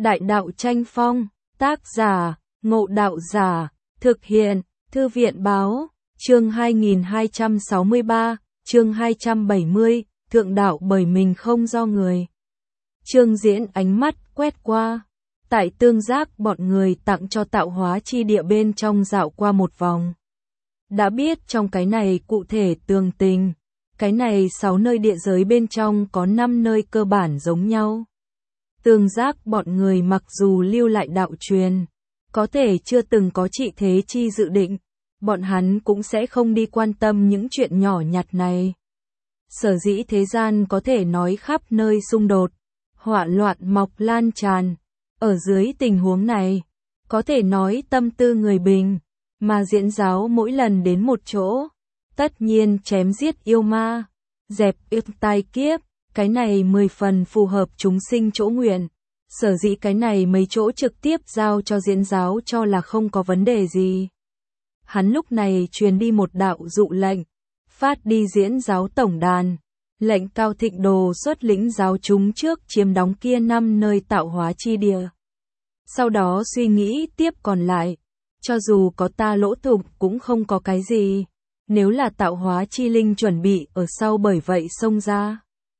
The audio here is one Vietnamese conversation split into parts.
Đại đạo tranh phong, tác giả, Ngộ Đạo Giả, thực hiện, Thư viện báo, chương 2263, chương 270, thượng đạo bởi mình không do người. Trương Diễn ánh mắt quét qua, tại tương giác bọn người tặng cho tạo hóa chi địa bên trong dạo qua một vòng. Đã biết trong cái này cụ thể tường tình, cái này 6 nơi địa giới bên trong có 5 nơi cơ bản giống nhau. Tương giác bọn người mặc dù lưu lại đạo truyền, có thể chưa từng có trị thế chi dự định, bọn hắn cũng sẽ không đi quan tâm những chuyện nhỏ nhặt này. Sở dĩ thế gian có thể nói khắp nơi xung đột, họa loạn mọc lan tràn, ở dưới tình huống này, có thể nói tâm tư người bình, mà diễn giáo mỗi lần đến một chỗ, tất nhiên chém giết yêu ma, dẹp yêu tai kiếp, cái này 10 phần phù hợp chúng sinh chỗ nguyện. Sở dĩ cái này mấy chỗ trực tiếp giao cho diễn giáo cho là không có vấn đề gì. Hắn lúc này truyền đi một đạo dụ lệnh, phát đi diễn giáo tổng đàn, lệnh Cao Thịnh Đồ xuất lĩnh giáo chúng trước chiếm đóng kia 5 nơi tạo hóa chi địa. Sau đó suy nghĩ tiếp còn lại, cho dù có ta lỗ thủng cũng không có cái gì, nếu là tạo hóa chi linh chuẩn bị ở sau bởi vậy xông ra.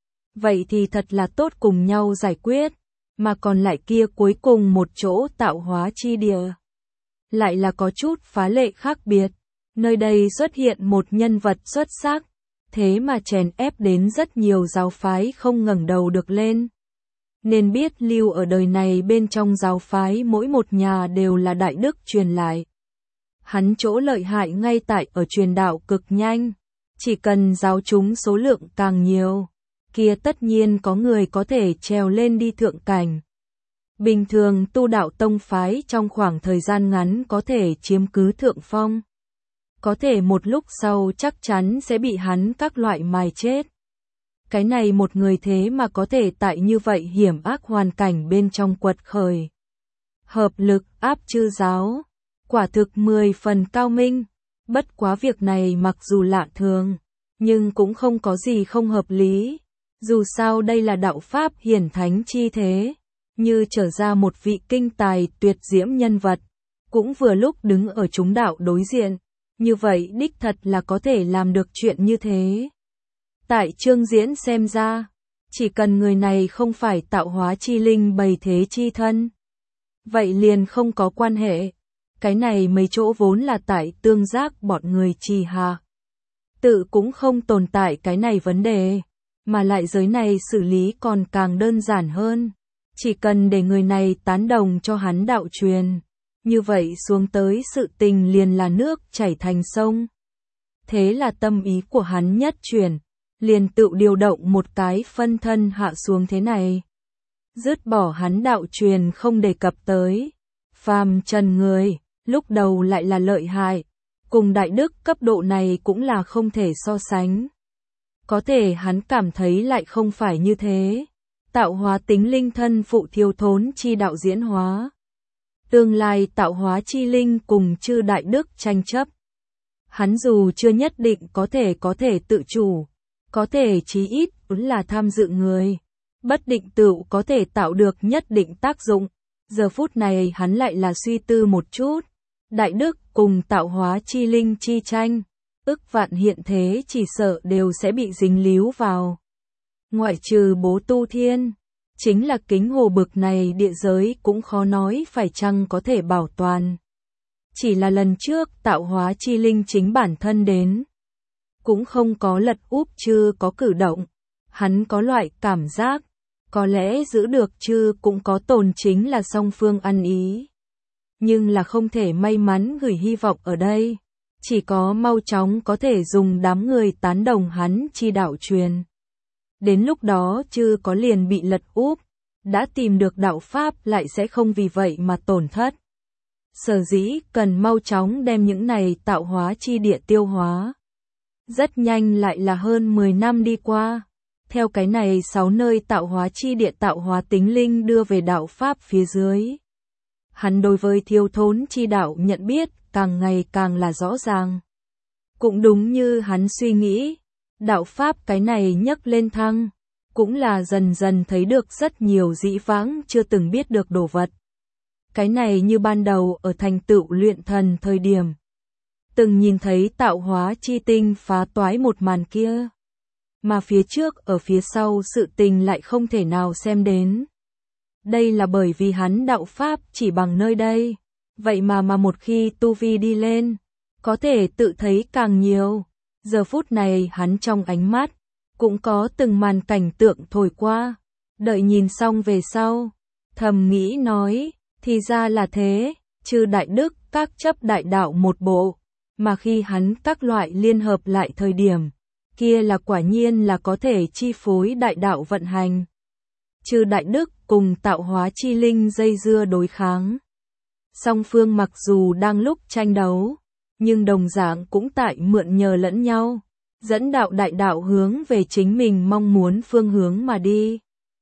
Vậy thì thật là tốt cùng nhau giải quyết, mà còn lại kia cuối cùng một chỗ tạo hóa chi địa. Lại là có chút phá lệ khác biệt, nơi đây xuất hiện một nhân vật xuất sắc, thế mà chèn ép đến rất nhiều giáo phái không ngẩng đầu được lên. Nên biết lưu ở đời này bên trong giáo phái mỗi một nhà đều là đại đức truyền lại. Hắn chỗ lợi hại ngay tại ở truyền đạo cực nhanh, chỉ cần giáo chúng số lượng càng nhiều, kia tất nhiên có người có thể trèo lên đi thượng cảnh. Bình thường tu đạo tông phái trong khoảng thời gian ngắn có thể chiếm cứ thượng phong. Có thể một lúc sau chắc chắn sẽ bị hắn các loại mài chết. Cái này một người thế mà có thể tại như vậy hiểm ác hoàn cảnh bên trong quật khởi. Hợp lực áp chư giáo, quả thực 10 phần cao minh. Bất quá việc này mặc dù lạ thường, nhưng cũng không có gì không hợp lý. Dù sao đây là đạo pháp hiển thánh chi thế, như trở ra một vị kinh tài tuyệt diễm nhân vật, cũng vừa lúc đứng ở chúng đạo đối diện, như vậy đích thật là có thể làm được chuyện như thế. Tại Trương Diễn xem ra, chỉ cần người này không phải tạo hóa chi linh bày thế chi thân, vậy liền không có quan hệ. Cái này mấy chỗ vốn là tại tương giác bọn người trì hạ, tự cũng không tồn tại cái này vấn đề. Mà lại giới này xử lý còn càng đơn giản hơn. Chỉ cần để người này tán đồng cho hắn đạo truyền. Như vậy xuống tới sự tình liền là nước chảy thành sông. Thế là tâm ý của hắn nhất chuyển. Liền tự điều động một cái phân thân hạ xuống thế này. Dứt bỏ hắn đạo truyền không đề cập tới. Phàm trần người, lúc đầu lại là lợi hại. Cùng đại đức cấp độ này cũng là không thể so sánh. Có thể hắn cảm thấy lại không phải như thế. Tạo hóa tính linh thân phụ thiếu thốn chi đạo diễn hóa. Tương lai tạo hóa chi linh cùng chư đại đức tranh chấp. Hắn dù chưa nhất định có thể tự chủ, có thể chí ít là tham dự người. Bất định tựu có thể tạo được nhất định tác dụng. Giờ phút này hắn lại là suy tư một chút. Đại đức cùng tạo hóa chi linh chi tranh. Ức vạn hiện thế chỉ sợ đều sẽ bị dính líu vào. Ngoại trừ Bố Tu Thiên, chính là Kính Hồ bực này địa giới cũng khó nói phải chăng có thể bảo toàn. Chỉ là lần trước tạo hóa chi linh chính bản thân đến, cũng không có lật úp chưa có cử động. Hắn có loại cảm giác, có lẽ giữ được chưa cũng có tồn chính là song phương ăn ý. Nhưng là không thể may mắn gửi hy vọng ở đây. Chỉ có mau chóng có thể dùng đám người tán đồng hắn chi đạo truyền. Đến lúc đó chưa có liền bị lật úp, đã tìm được đạo pháp lại sẽ không vì vậy mà tổn thất. Sở dĩ cần mau chóng đem những này tạo hóa chi địa tiêu hóa. Rất nhanh lại là hơn 10 năm đi qua. Theo cái này 6 nơi tạo hóa chi địa tạo hóa tính linh đưa về đạo pháp phía dưới. Hắn đối với thiếu thốn chi đạo nhận biết càng ngày càng là rõ ràng. Cũng đúng như hắn suy nghĩ, đạo pháp cái này nhấc lên thăng, cũng là dần dần thấy được rất nhiều dĩ vãng chưa từng biết được đồ vật. Cái này như ban đầu ở thành tựu luyện thần thời điểm. Từng nhìn thấy tạo hóa chi tinh phá toái một màn kia. Mà phía trước ở phía sau sự tình lại không thể nào xem đến. Đây là bởi vì hắn đạo pháp chỉ bằng nơi đây. Vậy mà một khi tu vi đi lên, có thể tự thấy càng nhiều. Giờ phút này hắn trong ánh mắt, cũng có từng màn cảnh tượng thổi qua. Đợi nhìn xong về sau, thầm nghĩ nói, thì ra là thế, chư đại đức các chấp đại đạo một bộ. Mà khi hắn các loại liên hợp lại thời điểm, kia là quả nhiên là có thể chi phối đại đạo vận hành. Chư đại đức cùng tạo hóa chi linh dây dưa đối kháng. Song phương mặc dù đang lúc tranh đấu, nhưng đồng dạng cũng tại mượn nhờ lẫn nhau, dẫn đạo đại đạo hướng về chính mình mong muốn phương hướng mà đi.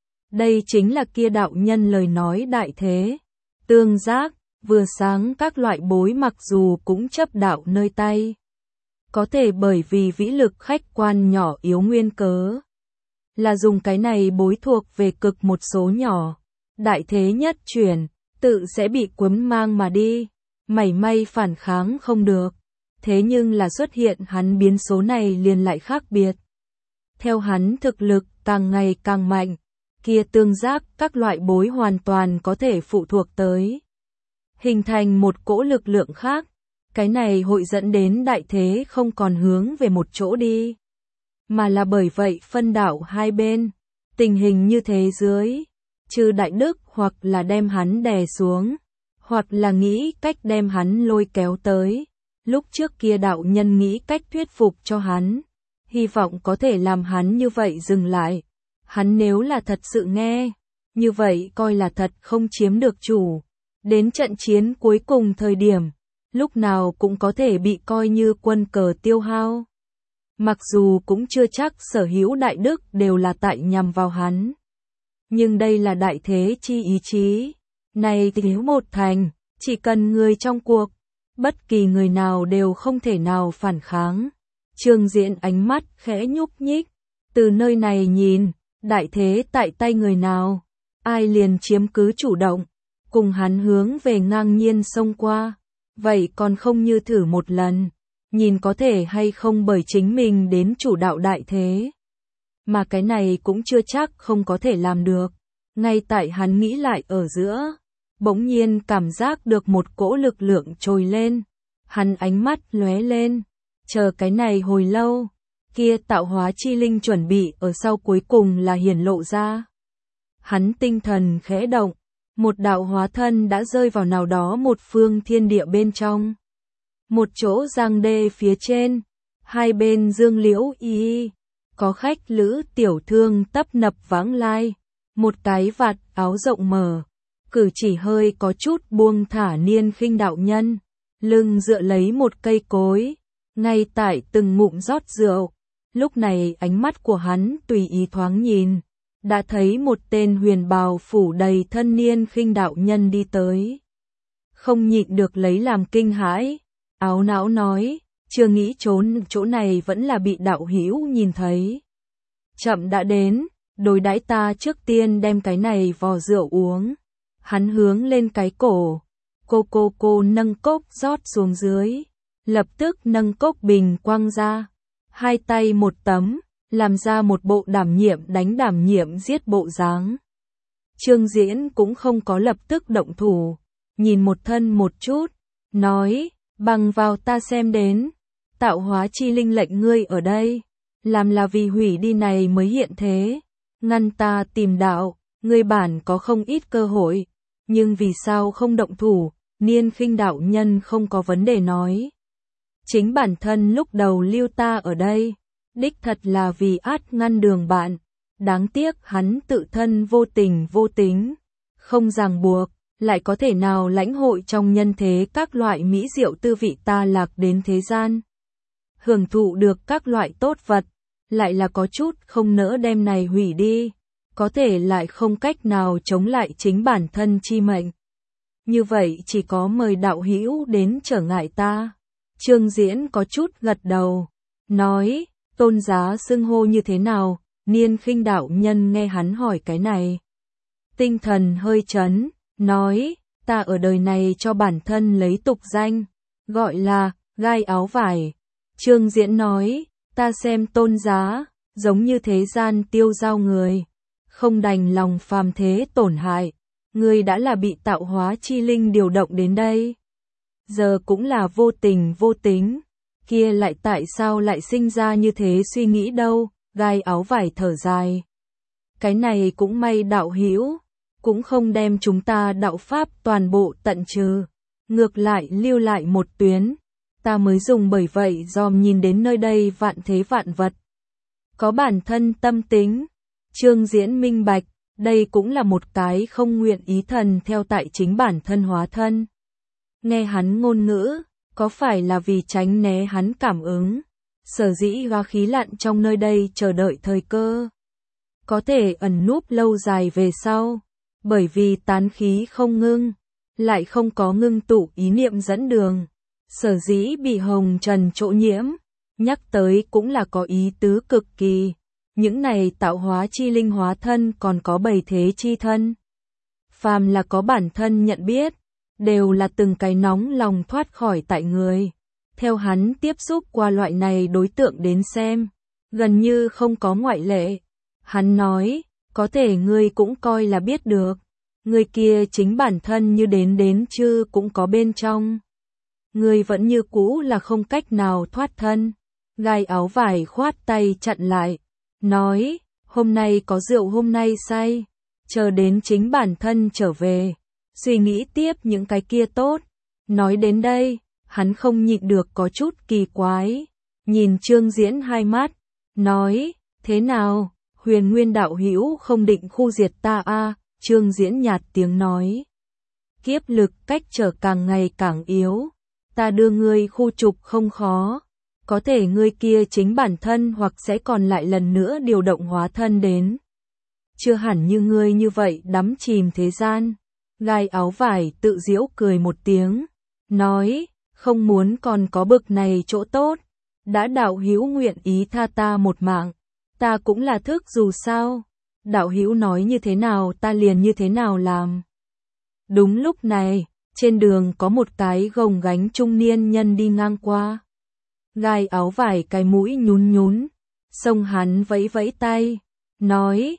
Đây chính là kia đạo nhân lời nói đại thế. Tương giác, vừa sáng các loại bối mặc dù cũng chấp đạo nơi tay. Có thể bởi vì vĩ lực khách quan nhỏ yếu nguyên cớ. Là dùng cái này bối thuộc về cực một số nhỏ. Đại thế nhất chuyển, tự sẽ bị cuốn mang mà đi. Mảy may phản kháng không được. Thế nhưng là xuất hiện hắn biến số này liền lại khác biệt. Theo hắn thực lực càng ngày càng mạnh, kia tương giác các loại bối hoàn toàn có thể phụ thuộc tới. Hình thành một cỗ lực lượng khác, cái này hội dẫn đến đại thế không còn hướng về một chỗ đi. Mà là bởi vậy phân đảo hai bên, tình hình như thế dưới, chư đại đức hoặc là đem hắn đè xuống, hoặc là nghĩ cách đem hắn lôi kéo tới. Lúc trước kia đạo nhân nghĩ cách thuyết phục cho hắn, hy vọng có thể làm hắn như vậy dừng lại. Hắn nếu là thật sự nghe, như vậy coi là thật không chiếm được chủ. Đến trận chiến cuối cùng thời điểm, lúc nào cũng có thể bị coi như quân cờ tiêu hao. Mặc dù cũng chưa chắc sở hữu đại đức đều là tại nhằm vào hắn. Nhưng đây là đại thế chi ý chí. Này thì nếu một thành, chỉ cần người trong cuộc, bất kỳ người nào đều không thể nào phản kháng. Trương Diễn ánh mắt khẽ nhúc nhích, từ nơi này nhìn, đại thế tại tay người nào, ai liền chiếm cứ chủ động, cùng hắn hướng về ngang nhiên xông qua. Vậy còn không như thử một lần, nhìn có thể hay không bởi chính mình đến chủ đạo đại thế. Mà cái này cũng chưa chắc không có thể làm được. Ngay tại hắn nghĩ lại ở giữa, bỗng nhiên cảm giác được một cỗ lực lượng trồi lên. Hắn ánh mắt lóe lên, chờ cái này hồi lâu, kia tạo hóa chi linh chuẩn bị ở sau cuối cùng là hiển lộ ra. Hắn tinh thần khẽ động, một đạo hóa thân đã rơi vào nào đó một phương thiên địa bên trong. Một chỗ giang đê phía trên, hai bên dương liễu y, có khách lữ tiểu thương tấp nập vãng lai, một cái vạt áo rộng mở, cử chỉ hơi có chút buông thả niên khinh đạo nhân, lưng dựa lấy một cây cối, ngay tại từng ngụm rót rượu. Lúc này ánh mắt của hắn tùy ý thoáng nhìn, đã thấy một tên huyền bào phủ đầy thân niên khinh đạo nhân đi tới. Không nhịn được lấy làm kinh hãi, áo não nói, chưa nghĩ trốn chỗ này vẫn là bị đạo hữu nhìn thấy. Chậm đã đến, đối đãi ta trước tiên đem cái này vò rượu uống. Hắn hướng lên cái cổ, cô nâng cốc rót xuống dưới, lập tức nâng cốc bình quăng ra, hai tay một tấm, làm ra một bộ đảm nhiệm đánh đảm nhiệm giết bộ dáng. Trương Diễn cũng không có lập tức động thủ, nhìn một thân một chút, nói, bằng vào ta xem đến, tạo hóa chi linh lệnh ngươi ở đây, làm là vì hủy đi này mới hiện thế, ngăn ta tìm đạo, ngươi bản có không ít cơ hội, nhưng vì sao không động thủ, niên khinh đạo nhân không có vấn đề nói. Chính bản thân lúc đầu lưu ta ở đây, đích thật là vì át ngăn đường bạn, đáng tiếc hắn tự thân vô tình vô tính, không ràng buộc, lại có thể nào lãnh hội trong nhân thế các loại mỹ diệu tư vị ta lạc đến thế gian. Hưởng thụ được các loại tốt vật, lại là có chút không nỡ đem này hủy đi, có thể lại không cách nào chống lại chính bản thân chi mệnh. Như vậy chỉ có mời đạo hữu đến trở ngại ta. Trương Diễn có chút gật đầu, nói, tôn giá xưng hô như thế nào, Niên Khinh đạo nhân nghe hắn hỏi cái này, tinh thần hơi chấn, nói, ta ở đời này cho bản thân lấy tục danh, gọi là gai áo vải. Trương Diễn nói, ta xem Tôn Giá, giống như thế gian tiêu dao người, không đành lòng phàm thế tổn hại, người đã là bị tạo hóa chi linh điều động đến đây. Giờ cũng là vô tình vô tính, kia lại tại sao lại sinh ra như thế suy nghĩ đâu, gai áo vải thở dài. Cái này cũng may đạo hữu cũng không đem chúng ta đạo pháp toàn bộ tận trừ, ngược lại lưu lại một tuyến, ta mới dùng bởi vậy dòm nhìn đến nơi đây vạn thế vạn vật. Có bản thân tâm tính, Trương Diễn minh bạch, đây cũng là một cái không nguyện ý thần theo tại chính bản thân hóa thân. Nghe hắn ngôn ngữ, có phải là vì tránh né hắn cảm ứng, sở dĩ gá khí lặn trong nơi đây chờ đợi thời cơ. Có thể ẩn núp lâu dài về sau, bởi vì tán khí không ngưng, lại không có ngưng tụ ý niệm dẫn đường, sở dĩ bị hồng trần chỗ nhiễm, nhắc tới cũng là có ý tứ cực kỳ. Những này tạo hóa chi linh hóa thân còn có bầy thế chi thân. Phàm là có bản thân nhận biết, đều là từng cái nóng lòng thoát khỏi tại người. Theo hắn tiếp xúc qua loại này đối tượng đến xem, gần như không có ngoại lệ. Hắn nói, có thể ngươi cũng coi là biết được, người kia chính bản thân như đến chứ cũng có bên trong. Ngươi vẫn như cũ là không cách nào thoát thân. Gai áo vải khoát tay chặn lại, nói, hôm nay có rượu hôm nay say, chờ đến chính bản thân trở về, suy nghĩ tiếp những cái kia tốt. Nói đến đây, hắn không nhịn được có chút kỳ quái, nhìn Trương Diễn hai mắt, nói, thế nào, Huyền Nguyên đạo hữu không định khu diệt ta a? Trương Diễn nhạt tiếng nói, kiếp lực cách trở càng ngày càng yếu, ta đưa ngươi khu trục không khó. Có thể ngươi kia chính bản thân hoặc sẽ còn lại lần nữa điều động hóa thân đến. Chưa hẳn như ngươi như vậy đắm chìm thế gian. Gai áo vải tự giễu cười một tiếng, nói, không muốn còn có bực này chỗ tốt. Đã đạo hữu nguyện ý tha ta một mạng, ta cũng là thức dù sao. Đạo hữu nói như thế nào ta liền như thế nào làm. Đúng lúc này, trên đường có một cái gồng gánh trung niên nhân đi ngang qua. Gai áo vải cái mũi nhún nhún, xông hắn vẫy vẫy tay, nói,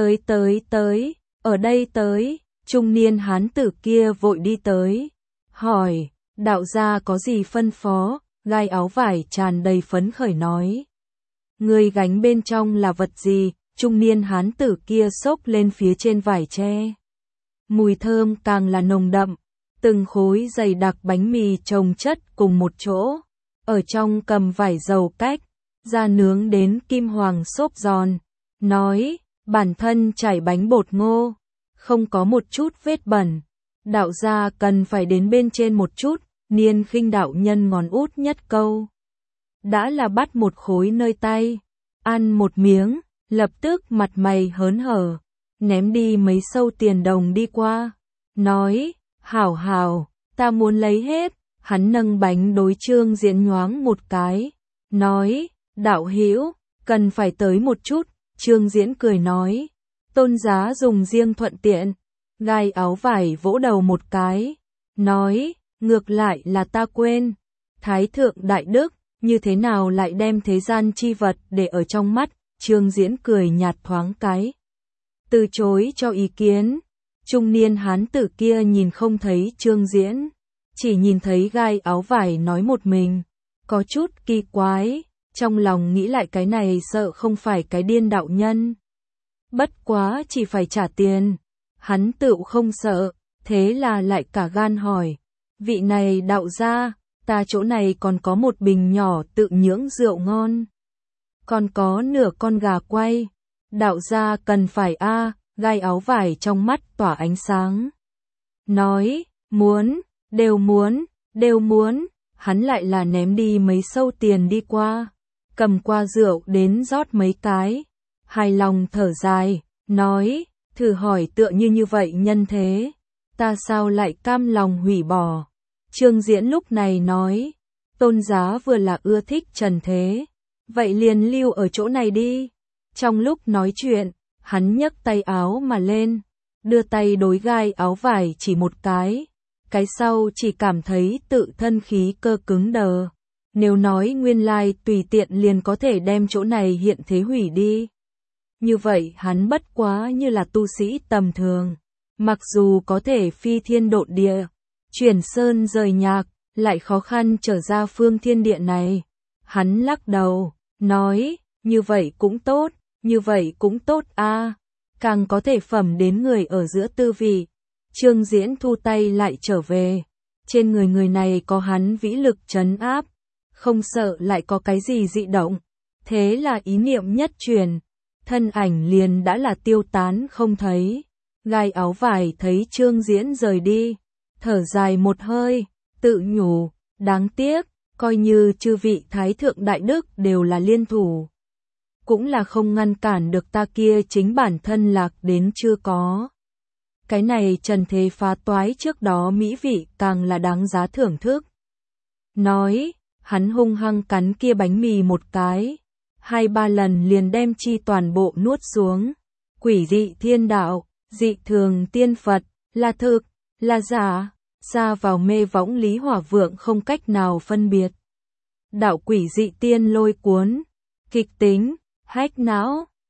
tới, ở đây tới. Trung niên hán tử kia vội đi tới, hỏi, đạo gia có gì phân phó? Gai áo vải tràn đầy phấn khởi nói, người gánh bên trong là vật gì? Trung niên hán tử kia xốc lên phía trên vải tre, mùi thơm càng là nồng đậm, từng khối dày đặc bánh mì chồng chất cùng một chỗ. Ở trong cầm vải dầu cách, ra nướng đến kim hoàng xốp giòn, nói, bản thân chảy bánh bột ngô, không có một chút vết bẩn, đạo gia cần phải đến bên trên một chút. Niên Khinh đạo nhân ngón út nhất câu, đã là bắt một khối nơi tay, ăn một miếng, lập tức mặt mày hớn hở, ném đi mấy sâu tiền đồng đi qua, nói, hảo, ta muốn lấy hết. Hắn nâng bánh đối Trương Diễn nhoáng một cái, nói, đạo hữu cần phải tới một chút. Trương Diễn cười nói, Tôn Giá dùng riêng thuận tiện. Gai áo vải vỗ đầu một cái, nói, ngược lại là ta quên, Thái thượng đại đức, như thế nào lại đem thế gian chi vật để ở trong mắt. Trương Diễn cười nhạt thoáng cái, từ chối cho ý kiến. Trung niên hán tử kia nhìn không thấy Trương Diễn, chỉ nhìn thấy gai áo vải nói một mình, có chút kỳ quái, trong lòng nghĩ lại cái này sợ không phải cái điên đạo nhân. Bất quá chỉ phải trả tiền, hắn tựu không sợ, thế là lại cả gan hỏi, vị này đạo gia, ta chỗ này còn có một bình nhỏ tự nhưỡng rượu ngon, còn có nửa con gà quay, đạo gia cần phải a? Gai áo vải trong mắt tỏa ánh sáng, nói, muốn. Đều muốn, hắn lại là ném đi mấy sâu tiền đi qua, cầm qua rượu đến rót mấy cái, hài lòng thở dài, nói, thử hỏi tựa như vậy nhân thế, ta sao lại cam lòng hủy bỏ. Trương Diễn lúc này nói, Tôn Giá vừa là ưa thích trần thế, vậy liền lưu ở chỗ này đi, Trong lúc nói chuyện, hắn nhấc tay áo mà lên, đưa tay đối gai áo vải chỉ một cái sau chỉ cảm thấy tự thân khí cơ cứng đờ. Nếu nói nguyên lai tùy tiện liền có thể đem chỗ này hiện thế hủy đi. Như vậy hắn bất quá như là tu sĩ tầm thường. Mặc dù có thể phi thiên độn địa, chuyển sơn rời nhạc, lại khó khăn trở ra phương thiên địa này. Hắn lắc đầu, nói, như vậy cũng tốt a, càng có thể phẩm đến người ở giữa tư vị. Trương Diễn thu tay lại trở về. Trên người này có hắn vĩ lực trấn áp, không sợ lại có cái gì dị động. Thế là ý niệm nhất truyền, thân ảnh liền đã là tiêu tán không thấy. Gai áo vải thấy Trương Diễn rời đi, thở dài một hơi, tự nhủ, đáng tiếc, coi như chư vị thái thượng đại đức đều là liên thủ, cũng là không ngăn cản được ta kia chính bản thân lạc đến chưa có. Cái này trần thế phá toái trước đó mỹ vị càng là đáng giá thưởng thức. Nói, hắn hung hăng cắn kia bánh mì một cái, 2-3 lần liền đem chi toàn bộ nuốt xuống. Quỷ dị thiên đạo, dị thường tiên Phật, là thực, là giả, xa vào mê võng Lý Hỏa Vượng không cách nào phân biệt. Đạo quỷ dị tiên lôi cuốn, kịch tính, hách não,